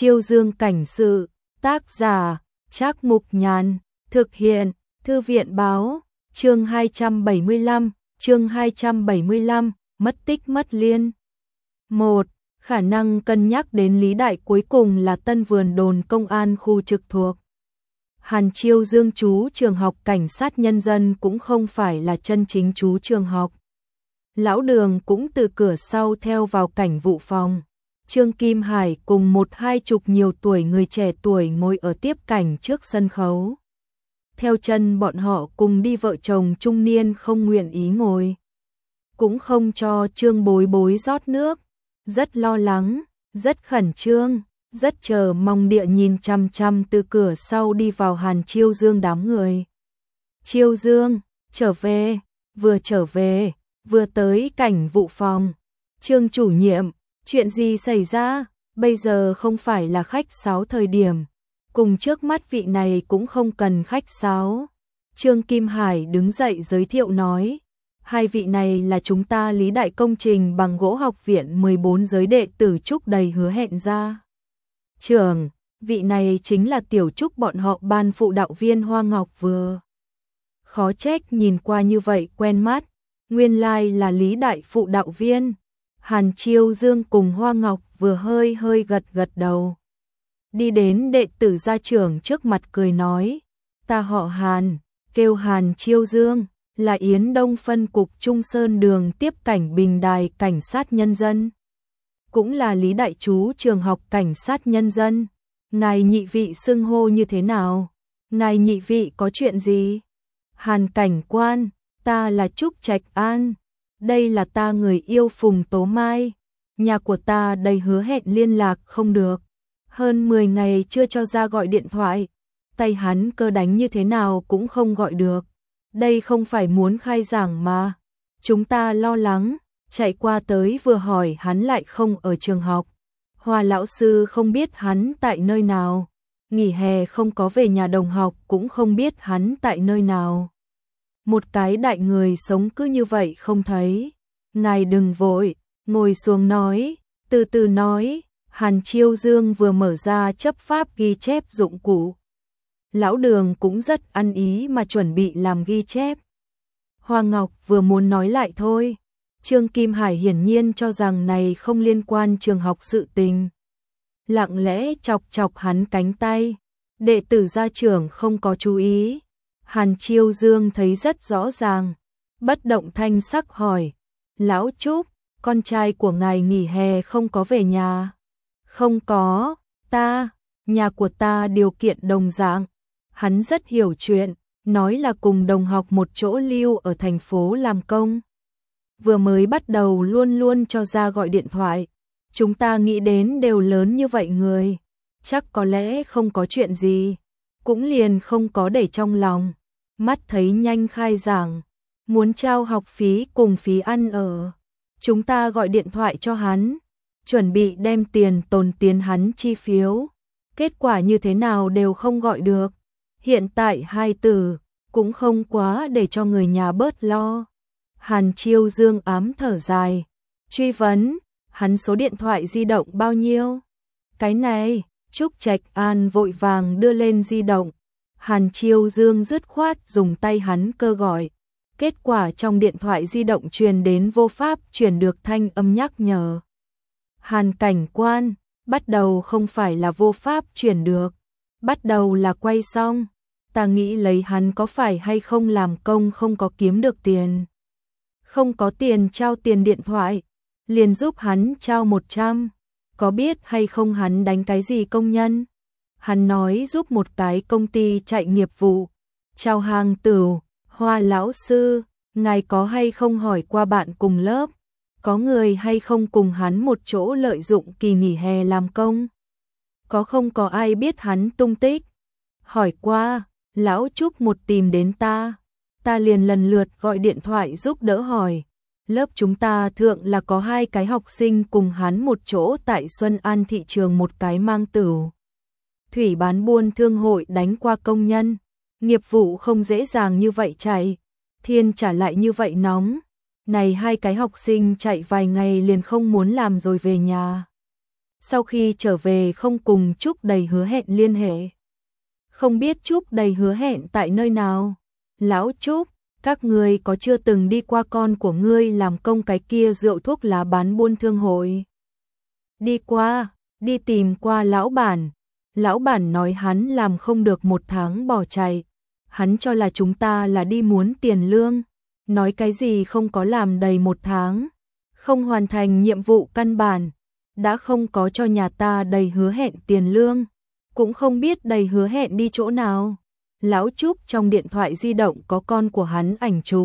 Chiêu Dương cảnh sự, tác giả, Trác Mục Nhàn, thực hiện, Thư viện báo, chương 275, mất tích mất liên. 1. Khả năng cân nhắc đến Lý Đại cuối cùng là Tân Vườn đồn công an khu trực thuộc. Hàn Chiêu Dương chú trường học cảnh sát nhân dân cũng không phải là chân chính chú trường học. Lão Đường cũng từ cửa sau theo vào cảnh vụ phòng. Trương Kim Hải cùng 1-20 nhiều tuổi người trẻ tuổi ngồi ở tiếp cảnh trước sân khấu. Theo chân bọn họ cùng đi vợ chồng trung niên không nguyện ý ngồi. Cũng không cho Trương Bối Bối rót nước. Rất lo lắng, rất khẩn trương, rất chờ mong địa nhìn chăm chăm từ cửa sau đi vào Hàn Chiêu Dương đám người. Chiêu Dương, trở về, vừa tới cảnh vụ phòng. Trương chủ nhiệm, chuyện gì xảy ra, bây giờ không phải là khách sáo thời điểm. Cùng trước mắt vị này cũng không cần khách sáo. Trương Kim Hải đứng dậy giới thiệu nói. Hai vị này là chúng ta Lý Đại công trình bằng gỗ học viện 14 giới đệ tử Trúc đầy hứa hẹn ra. Trưởng, vị này chính là tiểu Trúc bọn họ ban phụ đạo viên Hoa Ngọc vừa. Khó trách nhìn qua như vậy quen mắt, nguyên lai là Lý Đại phụ đạo viên. Hàn Chiêu Dương cùng Hoa Ngọc vừa hơi gật đầu. Đi đến đệ tử gia trưởng trước mặt cười nói, ta họ Hàn, kêu Hàn Chiêu Dương. Là Yến Đông phân cục Trung Sơn đường tiếp cảnh Bình Đài cảnh sát nhân dân. Cũng là Lý Đại chú trường học cảnh sát nhân dân. Ngài nhị vị xưng hô như thế nào? Ngài nhị vị có chuyện gì? Hàn cảnh quan, ta là Trúc Trạch An. Đây là ta người yêu Phùng Tố Mai. Nhà của ta đầy hứa hẹn liên lạc không được. Hơn 10 ngày chưa cho ra gọi điện thoại. Tay hắn cơ đánh như thế nào cũng không gọi được. Đây không phải muốn khai giảng mà. Chúng ta lo lắng, chạy qua tới vừa hỏi hắn lại không ở trường học. Hoa lão sư không biết hắn tại nơi nào. Nghỉ hè không có về nhà đồng học cũng không biết hắn tại nơi nào. Một cái đại người sống cứ như vậy không thấy. Ngài đừng vội, ngồi xuống nói, từ từ nói. Hàn Chiêu Dương vừa mở ra chấp pháp ghi chép dụng cụ. Lão Đường cũng rất ăn ý mà chuẩn bị làm ghi chép. Hoa Ngọc vừa muốn nói lại thôi. Trương Kim Hải hiển nhiên cho rằng này không liên quan trường học sự tình. Lặng lẽ chọc hắn cánh tay. Đệ tử gia trưởng không có chú ý. Hàn Chiêu Dương thấy rất rõ ràng. Bất động thanh sắc hỏi. Lão Trúc, con trai của ngài nghỉ hè không có về nhà. Không có, nhà của ta điều kiện đồng dạng. Hắn rất hiểu chuyện, nói là cùng đồng học một chỗ lưu ở thành phố làm công. Vừa mới bắt đầu luôn cho ra gọi điện thoại. Chúng ta nghĩ đến đều lớn như vậy người. Chắc có lẽ không có chuyện gì. Cũng liền không có để trong lòng. Mắt thấy nhanh khai giảng. Muốn trao học phí cùng phí ăn ở. Chúng ta gọi điện thoại cho hắn. Chuẩn bị đem tiền tồn tiền hắn chi phiếu. Kết quả như thế nào đều không gọi được. Hiện tại hai tử cũng không quá để cho người nhà bớt lo. Hàn Chiêu Dương ám thở dài. Truy vấn, hắn số điện thoại di động bao nhiêu? Cái này, Trúc Trạch An vội vàng đưa lên di động. Hàn Chiêu Dương dứt khoát dùng tay hắn cơ gọi. Kết quả trong điện thoại di động truyền đến vô pháp truyền được thanh âm nhắc nhở. Hàn cảnh quan, bắt đầu không phải là vô pháp truyền được. Bắt đầu là quay xong. Ta nghĩ lấy hắn có phải hay không làm công không có kiếm được tiền. Không có tiền trao tiền điện thoại. Liền giúp hắn trao 100. Có biết hay không hắn đánh cái gì công nhân? Hắn nói giúp một cái công ty chạy nghiệp vụ. Trao hàng tửu, Hoa lão sư, ngài có hay không hỏi qua bạn cùng lớp? Có người hay không cùng hắn một chỗ lợi dụng kỳ nghỉ hè làm công? Có không có ai biết hắn tung tích? Hỏi qua, lão Trúc một tìm đến ta liền lần lượt gọi điện thoại giúp đỡ hỏi. Lớp chúng ta thượng là có 2 cái học sinh cùng hắn một chỗ tại Xuân An thị trường một cái mang tửu. Thủy bán buôn thương hội đánh qua công nhân. Nghiệp vụ không dễ dàng như vậy chạy. Thiên trả lại như vậy nóng. Này 2 cái học sinh chạy vài ngày liền không muốn làm rồi về nhà. sau khi trở về không cùng Trúc Đầy Hứa Hẹn liên hệ. Không biết Trúc Đầy Hứa Hẹn tại nơi nào? Lão Trúc, các ngươi có chưa từng đi qua con của ngươi làm công cái kia rượu thuốc lá bán buôn thương hội? Đi qua, đi tìm qua lão bản. Lão bản nói hắn làm không được 1 tháng bỏ chạy. Hắn cho là chúng ta là đi muốn tiền lương. Nói cái gì không có làm đầy 1 tháng. Không hoàn thành nhiệm vụ căn bản. Đã không có cho nhà ta Đầy Hứa Hẹn tiền lương. Cũng không biết Đầy Hứa Hẹn đi chỗ nào. Lão Trúc trong điện thoại di động có con của hắn ảnh chụp.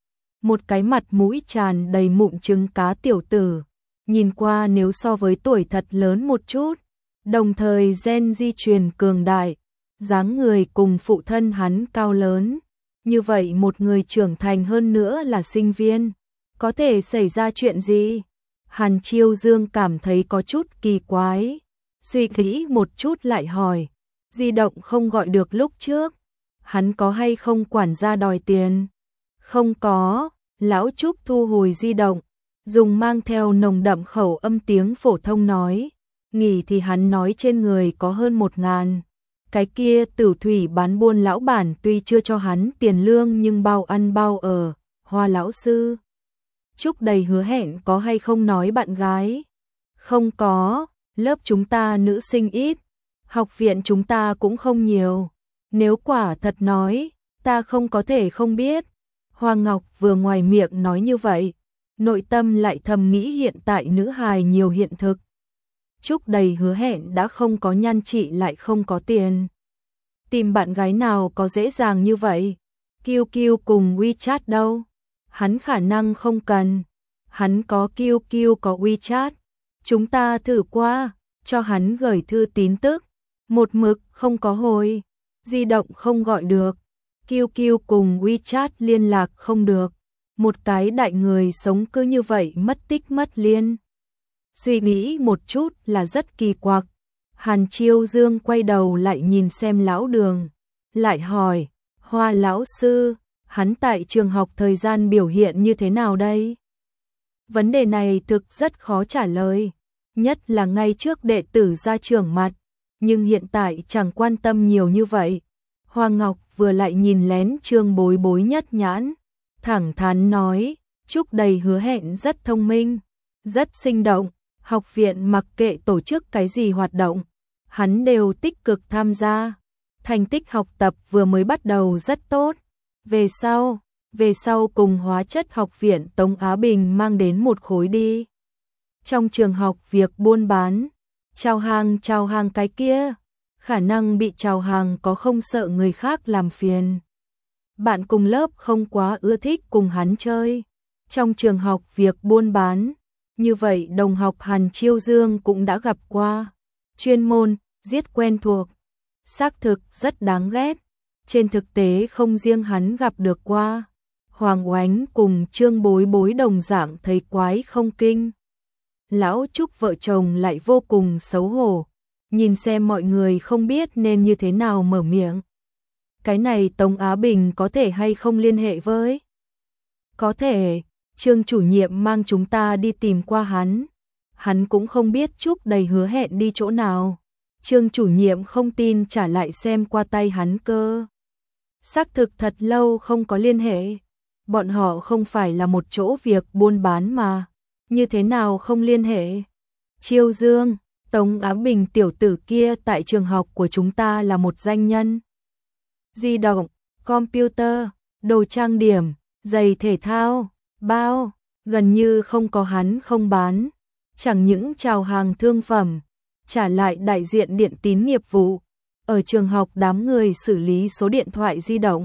Một cái mặt mũi tràn đầy mụn trứng cá tiểu tử. Nhìn qua nếu so với tuổi thật lớn một chút. Đồng thời gen di truyền cường đại. Dáng người cùng phụ thân hắn cao lớn. Như vậy một người trưởng thành hơn nữa là sinh viên. Có thể xảy ra chuyện gì? Hàn Chiêu Dương cảm thấy có chút kỳ quái. Suy nghĩ một chút lại hỏi. Di động không gọi được lúc trước. Hắn có hay không quản gia đòi tiền? Không có. Lão Trúc thu hồi di động. Dùng mang theo nồng đậm khẩu âm tiếng phổ thông nói. Nghỉ thì hắn nói trên người có hơn 1.000. Cái kia Tử Thủy bán buôn lão bản tuy chưa cho hắn tiền lương nhưng bao ăn bao ở. Hoa lão sư. Trúc Đầy Hứa Hẹn có hay không nói bạn gái? Không có. Lớp chúng ta nữ sinh ít. Học viện chúng ta cũng không nhiều. Nếu quả thật nói, ta không có thể không biết. Hoa Ngọc vừa ngoài miệng nói như vậy, nội tâm lại thầm nghĩ hiện tại nữ hài nhiều hiện thực. Trúc Đầy Hứa Hẹn đã không có nhan trị lại không có tiền. Tìm bạn gái nào có dễ dàng như vậy? QQ cùng WeChat đâu? Hắn khả năng không cần. Hắn có QQ có WeChat. Chúng ta thử qua, cho hắn gửi thư tín tức. Một mực không có hồi. Di động không gọi được. QQ cùng WeChat liên lạc không được. Một cái đại người sống cứ như vậy mất tích mất liên. Suy nghĩ một chút là rất kỳ quặc. Hàn Chiêu Dương quay đầu lại nhìn xem lão Đường. Lại hỏi, Hoa lão sư, hắn tại trường học thời gian biểu hiện như thế nào đây? Vấn đề này thực rất khó trả lời. Nhất là ngay trước đệ tử ra trường mặt. Nhưng hiện tại chẳng quan tâm nhiều như vậy. Hoa Ngọc vừa lại nhìn lén Trương Bối Bối nhất nhãn. Thẳng thắn nói, Trúc Đầy Hứa Hẹn rất thông minh, rất sinh động. Học viện mặc kệ tổ chức cái gì hoạt động, hắn đều tích cực tham gia. Thành tích học tập vừa mới bắt đầu rất tốt. Về sau cùng hóa chất học viện Tống Á Bình mang đến một khối đi. Trong trường học việc buôn bán, chào hàng cái kia, khả năng bị chào hàng có không sợ người khác làm phiền. Bạn cùng lớp không quá ưa thích cùng hắn chơi. Trong trường học việc buôn bán, như vậy đồng học Hàn Chiêu Dương cũng đã gặp qua. Chuyên môn, giết quen thuộc. Xác thực rất đáng ghét. Trên thực tế không riêng hắn gặp được qua. Hoàng Oánh cùng Trương Bối Bối đồng dạng thấy quái không kinh. Lão Trúc vợ chồng lại vô cùng xấu hổ. Nhìn xem mọi người không biết nên như thế nào mở miệng. Cái này Tống Á Bình có thể hay không liên hệ với? Có thể, Trương chủ nhiệm mang chúng ta đi tìm qua hắn. Hắn cũng không biết Trúc Đầy Hứa Hẹn đi chỗ nào. Trương chủ nhiệm không tin trả lại xem qua tay hắn cơ. Xác thực thật lâu không có liên hệ. Bọn họ không phải là một chỗ việc buôn bán mà. Như thế nào không liên hệ? Chiêu Dương, Tống Á Bình tiểu tử kia tại trường học của chúng ta là một danh nhân. Di động, computer, đồ trang điểm, giày thể thao, bao, gần như không có hắn không bán. Chẳng những chào hàng thương phẩm, trả lại đại diện điện tín nghiệp vụ. Ở trường học đám người xử lý số điện thoại di động.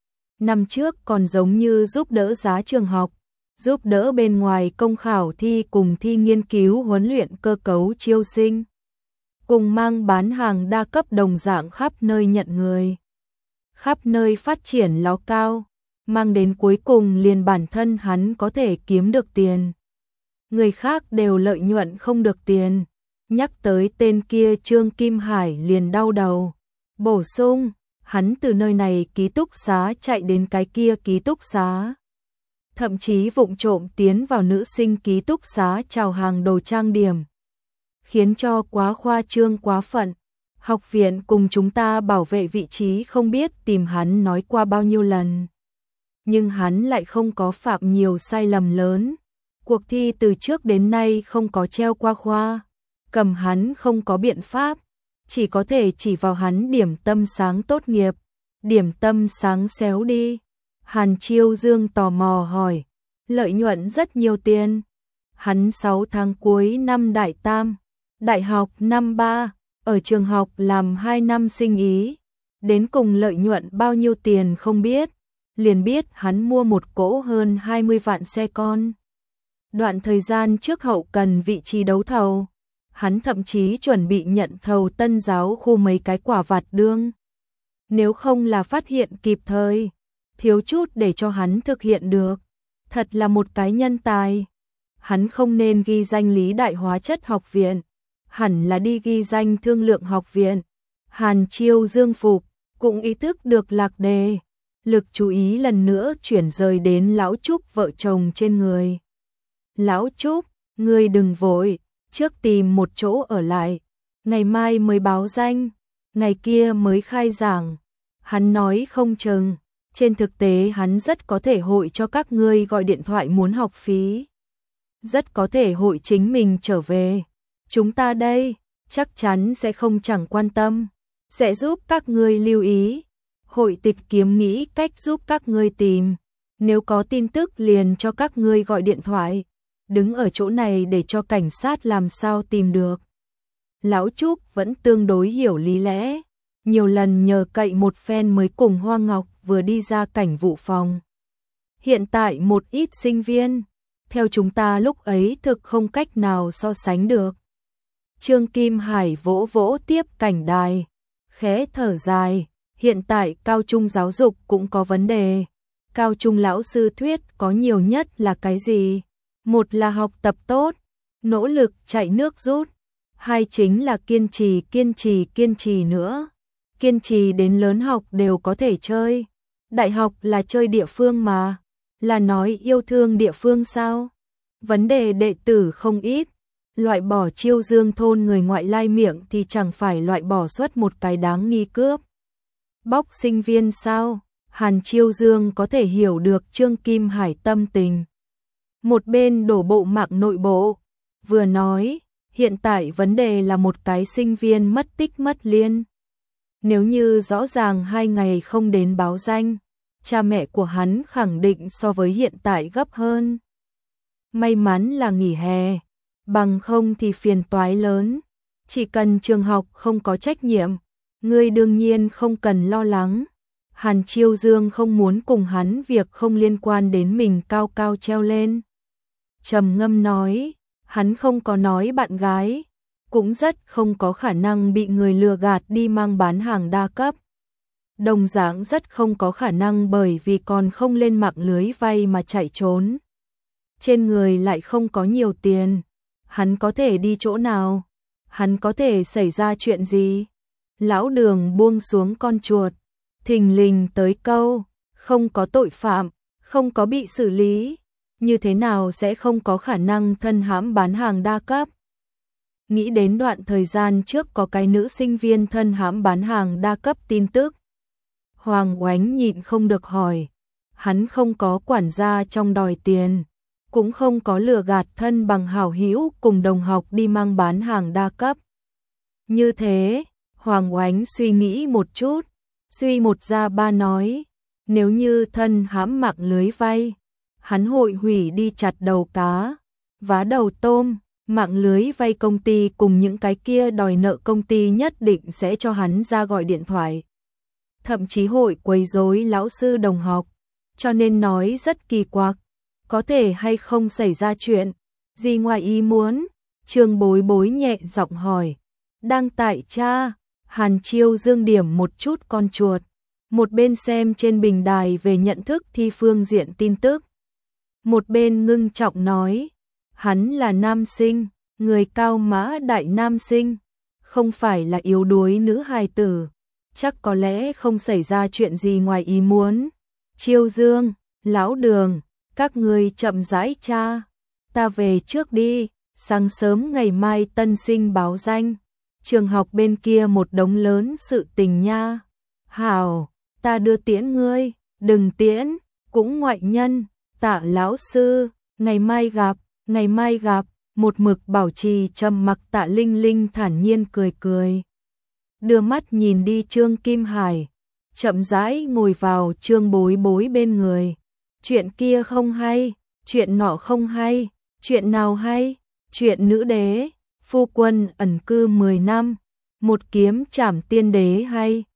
Năm trước còn giống như giúp đỡ giá trường học, giúp đỡ bên ngoài công khảo thi cùng thi nghiên cứu huấn luyện cơ cấu chiêu sinh. Cùng mang bán hàng đa cấp đồng dạng khắp nơi nhận người. Khắp nơi phát triển ló cao, mang đến cuối cùng liền bản thân hắn có thể kiếm được tiền. Người khác đều lợi nhuận không được tiền. Nhắc tới tên kia Trương Kim Hải liền đau đầu. Bổ sung, hắn từ nơi này ký túc xá chạy đến cái kia ký túc xá. Thậm chí vụng trộm tiến vào nữ sinh ký túc xá chào hàng đồ trang điểm. khiến cho quá khoa trương quá phận. Học viện cùng chúng ta bảo vệ vị trí không biết tìm hắn nói qua bao nhiêu lần. Nhưng hắn lại không có phạm nhiều sai lầm lớn. Cuộc thi từ trước đến nay không có treo qua khoa. Cầm hắn không có biện pháp. Chỉ có thể chỉ vào hắn điểm tâm sáng tốt nghiệp. Điểm tâm sáng xéo đi. Hàn Chiêu Dương tò mò hỏi. Lợi nhuận rất nhiều tiền. Hắn 6 tháng cuối năm đại tam. Đại học năm 3. Ở trường học làm 2 năm sinh ý. Đến cùng lợi nhuận bao nhiêu tiền không biết. Liền biết hắn mua một cỗ hơn 20 vạn xe con. Đoạn thời gian trước hậu cần vị trí đấu thầu. Hắn thậm chí chuẩn bị nhận thầu Tân Giáo khu mấy cái quả vặt đương. Nếu không là phát hiện kịp thời, thiếu chút để cho hắn thực hiện được. Thật là một cái nhân tài. Hắn không nên ghi danh Lý Đại Hóa Chất Học Viện, hẳn là đi ghi danh Thương Lượng Học Viện. Hàn Chiêu Dương phục, cũng ý thức được lạc đề. Lực chú ý lần nữa chuyển rời đến Lão Trúc vợ chồng trên người. Lão Trúc, ngươi đừng vội, trước tìm một chỗ ở lại. Ngày mai mới báo danh, ngày kia mới khai giảng. Hắn nói không chừng, trên thực tế hắn rất có thể hội cho các ngươi gọi điện thoại muốn học phí. Rất có thể hội chính mình trở về. Chúng ta đây, chắc chắn sẽ không chẳng quan tâm. Sẽ giúp các ngươi lưu ý. Hội tịch kiếm nghĩ cách giúp các ngươi tìm. Nếu có tin tức liền cho các ngươi gọi điện thoại. Đứng ở chỗ này để cho cảnh sát làm sao tìm được. Lão Trúc vẫn tương đối hiểu lý lẽ. Nhiều lần nhờ cậy một phen mới cùng Hoa Ngọc vừa đi ra cảnh vụ phòng. Hiện tại một ít sinh viên, theo chúng ta lúc ấy thực không cách nào so sánh được. Trương Kim Hải vỗ vỗ tiếp cảnh đài, khẽ thở dài, hiện tại cao trung giáo dục cũng có vấn đề. Cao trung lão sư thuyết có nhiều nhất là cái gì? Một là học tập tốt, nỗ lực chạy nước rút. Hai chính là kiên trì nữa. Kiên trì đến lớn học đều có thể chơi. Đại học là chơi địa phương mà. Là nói yêu thương địa phương sao? Vấn đề đệ tử không ít. Loại bỏ Chiêu Dương thôn người ngoại lai miệng thì chẳng phải loại bỏ suất một cái đáng nghi cướp. Bóc sinh viên sao? Hàn Chiêu Dương có thể hiểu được Trương Kim Hải tâm tình. Một bên đổ bộ mạng nội bộ. Vừa nói, hiện tại vấn đề là một cái sinh viên mất tích mất liên. Nếu như rõ ràng 2 ngày không đến báo danh, cha mẹ của hắn khẳng định so với hiện tại gấp hơn. May mắn là nghỉ hè, bằng không thì phiền toái lớn. Chỉ cần trường học không có trách nhiệm, ngươi đương nhiên không cần lo lắng. Hàn Chiêu Dương không muốn cùng hắn việc không liên quan đến mình cao cao treo lên. Trầm ngâm nói, hắn không có nói bạn gái, cũng rất không có khả năng bị người lừa gạt đi mang bán hàng đa cấp. Đồng dạng rất không có khả năng bởi vì còn không lên mạng lưới vay mà chạy trốn. Trên người lại không có nhiều tiền, hắn có thể đi chỗ nào? Hắn có thể xảy ra chuyện gì? Lão Đường buông xuống con chuột, thình lình tới câu, không có tội phạm, không có bị xử lý, như thế nào sẽ không có khả năng thân hãm bán hàng đa cấp? Nghĩ đến đoạn thời gian trước có cái nữ sinh viên thân hãm bán hàng đa cấp tin tức. Hoàng Oánh nhịn không được hỏi, hắn không có quản gia trong đòi tiền, cũng không có lừa gạt thân bằng hảo hữu cùng đồng học đi mang bán hàng đa cấp. Như thế, Hoàng Oánh suy nghĩ một chút, suy một ra ba nói, nếu như thân hãm mạng lưới vay, hắn hội hủy đi chặt đầu cá, vá đầu tôm, mạng lưới vay công ty cùng những cái kia đòi nợ công ty nhất định sẽ cho hắn ra gọi điện thoại. Thậm chí hội quấy rối lão sư đồng học, cho nên nói rất kỳ quặc, có thể hay không xảy ra chuyện gì ngoài ý muốn? Trương Bối Bối nhẹ giọng hỏi. Đang tại cha. Hàn Chiêu Dương điểm một chút con chuột, một bên xem trên bình đài về nhận thức thi phương diện tin tức, một bên ngưng trọng nói, hắn là nam sinh, người cao mã đại nam sinh, không phải là yếu đuối nữ hài tử, chắc có lẽ không xảy ra chuyện gì ngoài ý muốn. Chiêu Dương, Lão Đường, các ngươi chậm rãi cha, ta về trước đi. Sáng sớm ngày mai tân sinh báo danh, trường học bên kia một đống lớn sự tình nha. Hảo, ta đưa tiễn ngươi, đừng tiễn, cũng ngoại nhân, Tạ lão sư, ngày mai gặp, một mực bảo trì trầm mặc Tạ Linh Linh thản nhiên cười cười. Đưa mắt nhìn đi Trương Kim Hải, chậm rãi ngồi vào Trương Bối Bối bên người. Chuyện kia không hay, chuyện nọ không hay, chuyện nào hay, chuyện nữ đế, phu quân ẩn cư 10 năm, một kiếm trảm tiên đế hay.